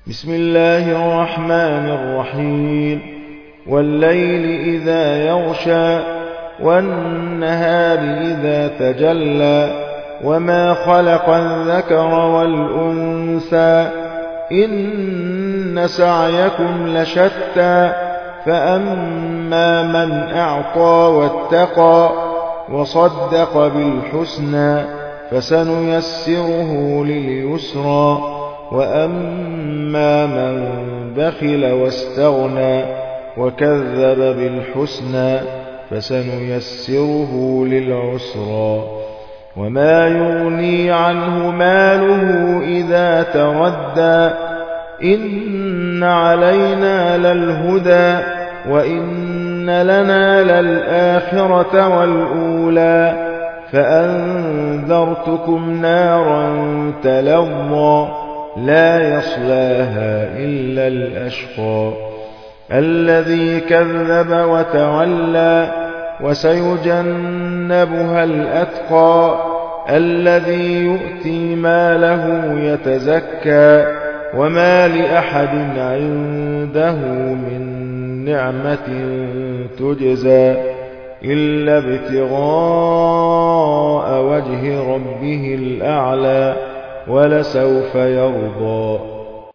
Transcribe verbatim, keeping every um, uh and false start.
بسم الله الرحمن الرحيم والليل إذا يغشى والنهار إذا تجلى وما خلق الذكر والأنثى إن سعيكم لشتى فأما من أعطى واتقى وصدق بالحسنى فسنيسره لليسرى وأما من بخل واستغنى وكذب بالحسنى فسنيسره للعسرى وما يغني عنه ماله إذا تردى إن علينا للهدى وإن لنا للآخرة والأولى فأنذرتكم نارا تلظى لا يصلاها إلا الأشقى الذي كذب وتولى وسيجنبها الأتقى الذي يؤتي ماله يتزكى وما لأحد عنده من نعمة تجزى إلا ابتغاء وجه ربه الأعلى ولسوف يرضى.